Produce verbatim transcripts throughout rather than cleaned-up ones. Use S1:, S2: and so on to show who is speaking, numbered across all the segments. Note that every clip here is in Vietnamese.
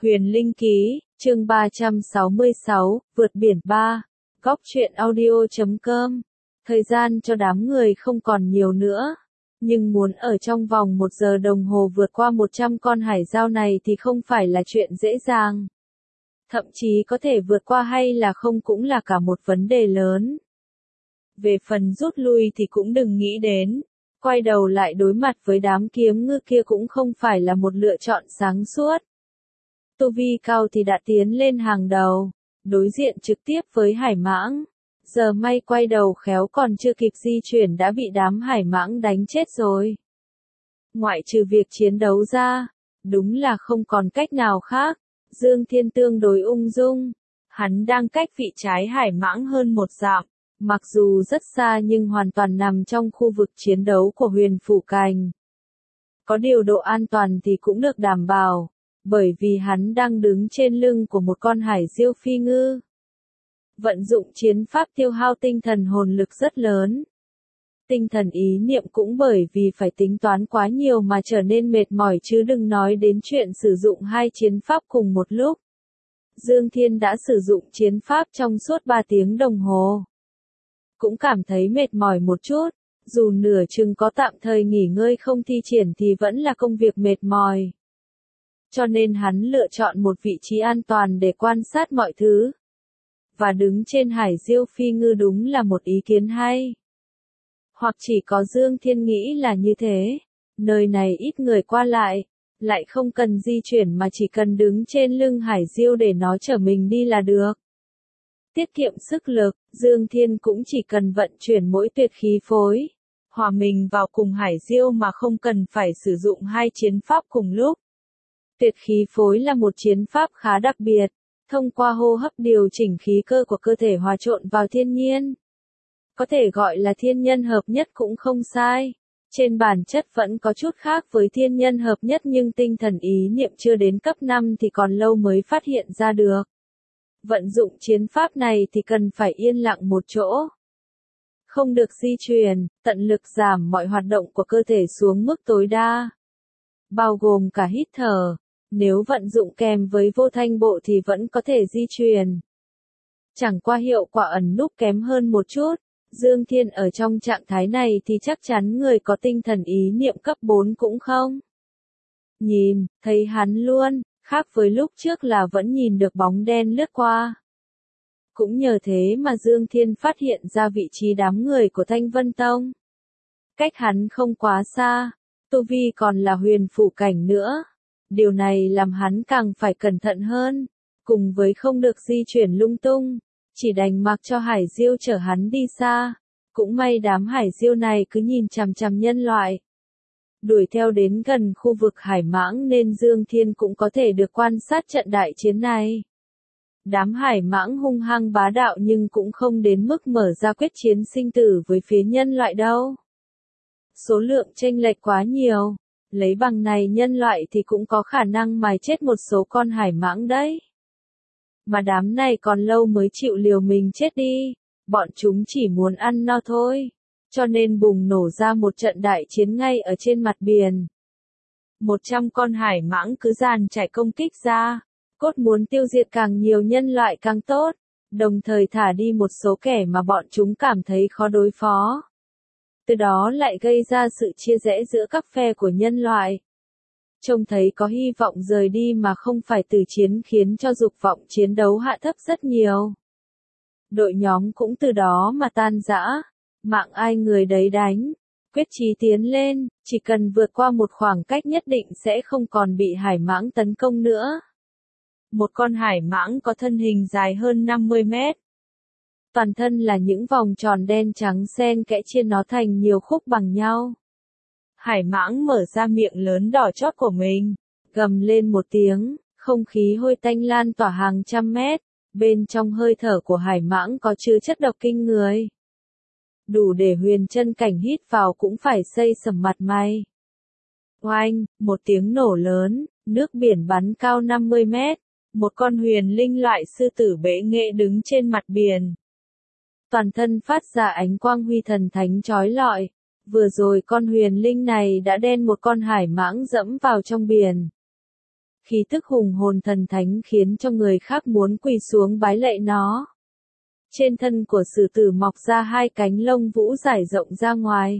S1: Huyền Linh Ký, chương ba trăm sáu mươi sáu, Vượt Biển ba, Góc truyện audio chấm com. Thời gian cho đám người không còn nhiều nữa, nhưng muốn ở trong vòng một giờ đồng hồ vượt qua một trăm con hải dao này thì không phải là chuyện dễ dàng. Thậm chí có thể vượt qua hay là không cũng là cả một vấn đề lớn. Về phần rút lui thì cũng đừng nghĩ đến, quay đầu lại đối mặt với đám kiếm ngư kia cũng không phải là một lựa chọn sáng suốt. Tu vi cao thì đã tiến lên hàng đầu, đối diện trực tiếp với hải mãng. Giờ may quay đầu khéo còn chưa kịp di chuyển đã bị đám hải mãng đánh chết rồi. Ngoại trừ việc chiến đấu ra, đúng là không còn cách nào khác. Dương Thiên tương đối ung dung, hắn đang cách vị trái hải mãng hơn một dặm, mặc dù rất xa nhưng hoàn toàn nằm trong khu vực chiến đấu của Huyền Phủ Cành. Có điều độ an toàn thì cũng được đảm bảo, bởi vì hắn đang đứng trên lưng của một con hải diêu phi ngư. Vận dụng chiến pháp tiêu hao tinh thần hồn lực rất lớn. Tinh thần ý niệm cũng bởi vì phải tính toán quá nhiều mà trở nên mệt mỏi chứ đừng nói đến chuyện sử dụng hai chiến pháp cùng một lúc. Dương Thiên đã sử dụng chiến pháp trong suốt ba tiếng đồng hồ. Cũng cảm thấy mệt mỏi một chút, dù nửa chừng có tạm thời nghỉ ngơi không thi triển thì vẫn là công việc mệt mỏi. Cho nên hắn lựa chọn một vị trí an toàn để quan sát mọi thứ. Và đứng trên hải diêu phi ngư đúng là một ý kiến hay. Hoặc chỉ có Dương Thiên nghĩ là như thế. Nơi này ít người qua lại, lại không cần di chuyển mà chỉ cần đứng trên lưng hải diêu để nó chở mình đi là được. Tiết kiệm sức lực, Dương Thiên cũng chỉ cần vận chuyển mỗi tuyệt khí phối, hòa mình vào cùng hải diêu mà không cần phải sử dụng hai chiến pháp cùng lúc. Tuyệt khí phối là một chiến pháp khá đặc biệt, thông qua hô hấp điều chỉnh khí cơ của cơ thể hòa trộn vào thiên nhiên. Có thể gọi là thiên nhân hợp nhất cũng không sai. Trên bản chất vẫn có chút khác với thiên nhân hợp nhất nhưng tinh thần ý niệm chưa đến cấp năm thì còn lâu mới phát hiện ra được. Vận dụng chiến pháp này thì cần phải yên lặng một chỗ. Không được di chuyển, tận lực giảm mọi hoạt động của cơ thể xuống mức tối đa. Bao gồm cả hít thở. Nếu vận dụng kèm với vô thanh bộ thì vẫn có thể di chuyển. Chẳng qua hiệu quả ẩn núp kém hơn một chút. Dương Thiên ở trong trạng thái này thì chắc chắn người có tinh thần ý niệm cấp bốn cũng không. Nhìn, thấy hắn luôn, khác với lúc trước là vẫn nhìn được bóng đen lướt qua. Cũng nhờ thế mà Dương Thiên phát hiện ra vị trí đám người của Thanh Vân Tông. Cách hắn không quá xa, tu vi còn là Huyền Phủ Cảnh nữa. Điều này làm hắn càng phải cẩn thận hơn, cùng với không được di chuyển lung tung, chỉ đành mặc cho hải diêu chở hắn đi xa. Cũng may đám hải diêu này cứ nhìn chằm chằm nhân loại. Đuổi theo đến gần khu vực hải mãng nên Dương Thiên cũng có thể được quan sát trận đại chiến này. Đám hải mãng hung hăng bá đạo nhưng cũng không đến mức mở ra quyết chiến sinh tử với phía nhân loại đâu. Số lượng chênh lệch quá nhiều. Lấy bằng này nhân loại thì cũng có khả năng mài chết một số con hải mãng đấy. Mà đám này còn lâu mới chịu liều mình chết đi, bọn chúng chỉ muốn ăn no thôi, cho nên bùng nổ ra một trận đại chiến ngay ở trên mặt biển. Một trăm con hải mãng cứ dàn trải công kích ra, cốt muốn tiêu diệt càng nhiều nhân loại càng tốt, đồng thời thả đi một số kẻ mà bọn chúng cảm thấy khó đối phó. Từ đó lại gây ra sự chia rẽ giữa các phe của nhân loại. Trông thấy có hy vọng rời đi mà không phải từ chiến khiến cho dục vọng chiến đấu hạ thấp rất nhiều. Đội nhóm cũng từ đó mà tan rã, mạng ai người đấy đánh, quyết chí tiến lên, chỉ cần vượt qua một khoảng cách nhất định sẽ không còn bị hải mãng tấn công nữa. Một con hải mãng có thân hình dài hơn năm mươi mét. Toàn thân là những vòng tròn đen trắng xen kẽ chia nó thành nhiều khúc bằng nhau. Hải mãng mở ra miệng lớn đỏ chót của mình, gầm lên một tiếng, không khí hôi tanh lan tỏa hàng trăm mét, bên trong hơi thở của hải mãng có chứa chất độc kinh người. Đủ để Huyền Chân Cảnh hít vào cũng phải xây sầm mặt mày. Oanh, một tiếng nổ lớn, nước biển bắn cao năm mươi mét, một con huyền linh loại sư tử bệ nghệ đứng trên mặt biển. Toàn thân phát ra ánh quang huy thần thánh chói lọi. Vừa rồi con huyền linh này đã đen một con hải mãng dẫm vào trong biển. khí tức hùng hồn thần thánh khiến cho người khác muốn quỳ xuống bái lạy nó. Trên thân của sử tử mọc ra hai cánh lông vũ rải rộng ra ngoài,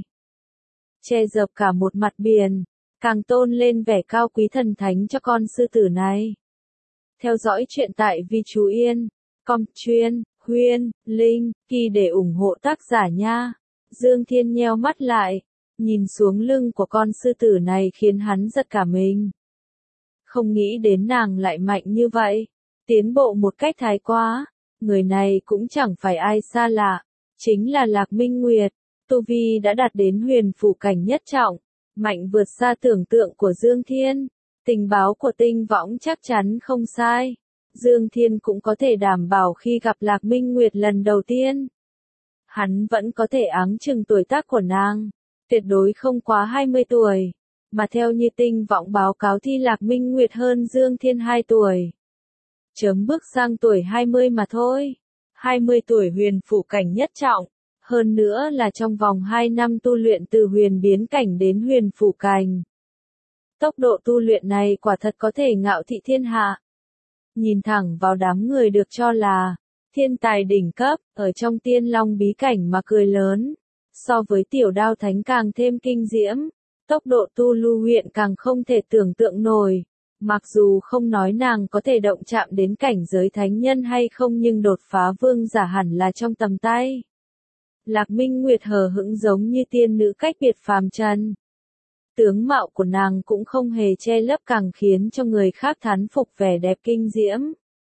S1: che dập cả một mặt biển, càng tôn lên vẻ cao quý thần thánh cho con sư tử này. Theo dõi chuyện tại Vi Chú Yên, com chuyên, Huyên, Linh, Kỳ để ủng hộ tác giả nha. Dương Thiên nheo mắt lại, nhìn xuống lưng của con sư tử này khiến hắn giật cả mình. Không nghĩ đến nàng lại mạnh như vậy, tiến bộ một cách thái quá. Người này cũng chẳng phải ai xa lạ, chính là Lạc Minh Nguyệt. Tu vi đã đạt đến huyền phủ cảnh nhất trọng, mạnh vượt xa tưởng tượng của Dương Thiên. Tình báo của tinh võng chắc chắn không sai. Dương Thiên cũng có thể đảm bảo khi gặp Lạc Minh Nguyệt lần đầu tiên, hắn vẫn có thể áng chừng tuổi tác của nàng, tuyệt đối không quá hai mươi tuổi, mà theo như tinh võng báo cáo thì Lạc Minh Nguyệt hơn Dương Thiên hai tuổi. Chớm bước sang tuổi hai mươi mà thôi, hai mươi tuổi huyền phủ cảnh nhất trọng, hơn nữa là trong vòng hai năm tu luyện từ huyền biến cảnh đến huyền phủ cảnh. Tốc độ tu luyện này quả thật có thể ngạo thị thiên hạ. Nhìn thẳng vào đám người được cho là thiên tài đỉnh cấp, ở trong tiên long bí cảnh mà cười lớn. So với tiểu đao thánh càng thêm kinh diễm, tốc độ tu lưu huyện càng không thể tưởng tượng nổi. Mặc dù không nói nàng có thể động chạm đến cảnh giới thánh nhân hay không nhưng đột phá vương giả hẳn là trong tầm tay. Lạc Minh Nguyệt hờ hững giống như tiên nữ cách biệt phàm trần. Tướng mạo của nàng cũng không hề che lấp càng khiến cho người khác thán phục vẻ đẹp kinh diễm.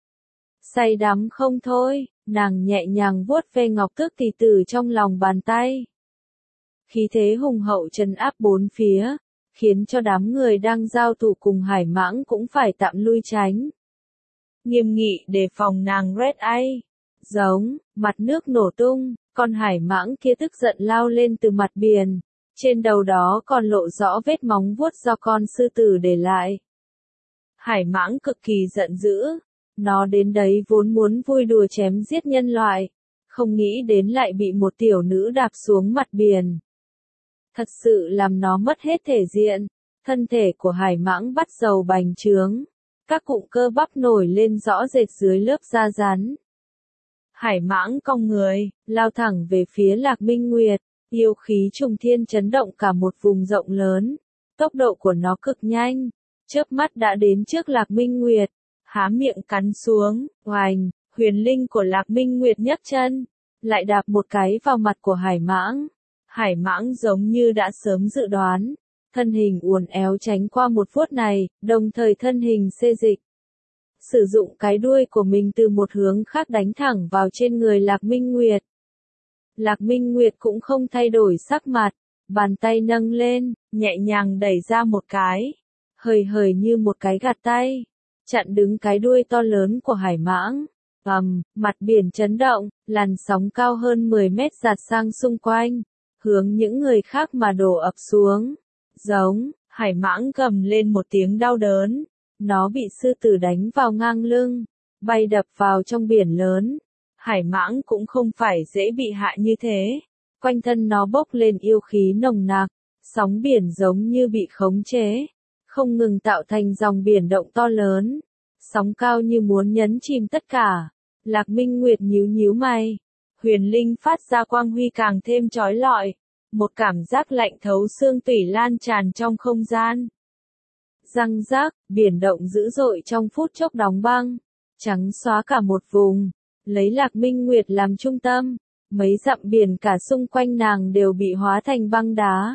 S1: Say đắm không thôi, nàng nhẹ nhàng vuốt ve ngọc tước tỷ tử trong lòng bàn tay. Khí thế hùng hậu trấn áp bốn phía, khiến cho đám người đang giao thủ cùng Hải Mãng cũng phải tạm lui tránh. Nghiêm nghị đề phòng nàng Red Eye. Giống, mặt nước nổ tung, con Hải Mãng kia tức giận lao lên từ mặt biển. Trên đầu đó còn lộ rõ vết móng vuốt do con sư tử để lại. Hải Mãng cực kỳ giận dữ. Nó đến đấy vốn muốn vui đùa chém giết nhân loại. Không nghĩ đến lại bị một tiểu nữ đạp xuống mặt biển. Thật sự làm nó mất hết thể diện. Thân thể của Hải Mãng bắt đầu bành trướng. Các cụm cơ bắp nổi lên rõ rệt dưới lớp da rắn. Hải Mãng cong người, lao thẳng về phía Lạc Minh Nguyệt. Yêu khí trùng thiên chấn động cả một vùng rộng lớn. Tốc độ của nó cực nhanh. Chớp mắt đã đến trước Lạc Minh Nguyệt. Há miệng cắn xuống, oành, huyền linh của Lạc Minh Nguyệt nhấc chân. Lại đạp một cái vào mặt của Hải Mãng. Hải Mãng giống như đã sớm dự đoán. Thân hình uốn éo tránh qua một vuốt này, đồng thời thân hình xê dịch. Sử dụng cái đuôi của mình từ một hướng khác đánh thẳng vào trên người Lạc Minh Nguyệt. Lạc Minh Nguyệt cũng không thay đổi sắc mặt, bàn tay nâng lên, nhẹ nhàng đẩy ra một cái, hời hời như một cái gạt tay, chặn đứng cái đuôi to lớn của Hải Mãng. Ầm, mặt biển chấn động, làn sóng cao hơn mười mét dạt sang xung quanh, hướng những người khác mà đổ ập xuống. Giống, Hải Mãng gầm lên một tiếng đau đớn, nó bị sư tử đánh vào ngang lưng, bay đập vào trong biển lớn. Hải Mãng cũng không phải dễ bị hạ như thế. Quanh thân nó bốc lên yêu khí nồng nặc, sóng biển giống như bị khống chế, không ngừng tạo thành dòng biển động to lớn. Sóng cao như muốn nhấn chìm tất cả. Lạc Minh Nguyệt nhíu nhíu mày. Huyền linh phát ra quang huy càng thêm chói lọi. Một cảm giác lạnh thấu xương tủy lan tràn trong không gian. Răng rác, biển động dữ dội trong phút chốc đóng băng, trắng xóa cả một vùng. Lấy Lạc Minh Nguyệt làm trung tâm, mấy dặm biển cả xung quanh nàng đều bị hóa thành băng đá.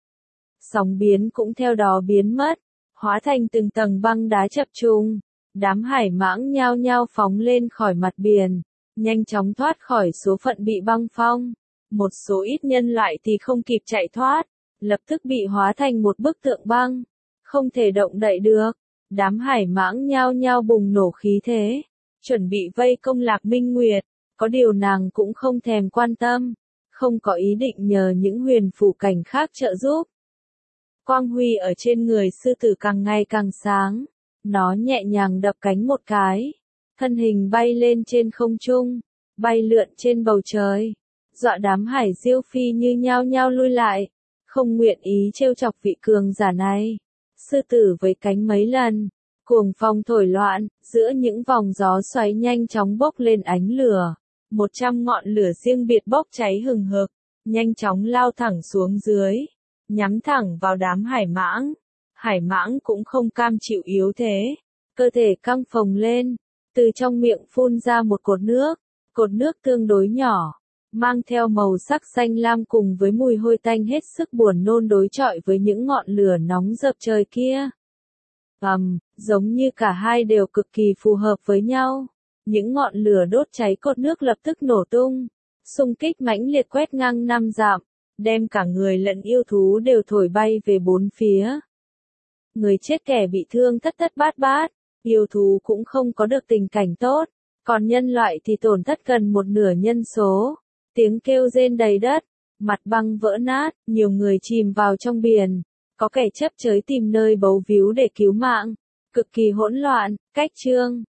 S1: Sóng biến cũng theo đó biến mất, hóa thành từng tầng băng đá chập trùng. Đám Hải Mãng nhao nhao phóng lên khỏi mặt biển, nhanh chóng thoát khỏi số phận bị băng phong. Một số ít nhân loại thì không kịp chạy thoát, lập tức bị hóa thành một bức tượng băng, không thể động đậy được. Đám Hải Mãng nhao nhao bùng nổ khí thế, chuẩn bị vây công Lạc Minh Nguyệt, có điều nàng cũng không thèm quan tâm, không có ý định nhờ những huyền phủ cảnh khác trợ giúp. Quang huy ở trên người sư tử càng ngày càng sáng, nó nhẹ nhàng đập cánh một cái, thân hình bay lên trên không trung, bay lượn trên bầu trời, dọa đám hải diêu phi như nhao nhao lui lại, không nguyện ý trêu chọc vị cường giả này. Sư tử với cánh mấy lần, Cuồng phong thổi loạn, giữa những vòng gió xoáy nhanh chóng bốc lên ánh lửa. Một trăm ngọn lửa riêng biệt bốc cháy hừng hực, nhanh chóng lao thẳng xuống dưới, nhắm thẳng vào đám hải mãng. Hải mãng cũng không cam chịu yếu thế, cơ thể căng phồng lên, từ trong miệng phun ra một cột nước, cột nước tương đối nhỏ, mang theo màu sắc xanh lam cùng với mùi hôi tanh hết sức buồn nôn đối chọi với những ngọn lửa nóng rợp trời kia. Ầm, giống như cả hai đều cực kỳ phù hợp với nhau. Những ngọn lửa đốt cháy cột nước lập tức nổ tung, xung kích mãnh liệt quét ngang năm dặm, đem cả người lẫn yêu thú đều thổi bay về bốn phía. Người chết kẻ bị thương thất thất bát bát, yêu thú cũng không có được tình cảnh tốt, còn nhân loại thì tổn thất gần một nửa nhân số. Tiếng kêu rên đầy đất, mặt băng vỡ nát, nhiều người chìm vào trong biển, có kẻ chấp chới tìm nơi bấu víu để cứu mạng, cực kỳ hỗn loạn. Cách chương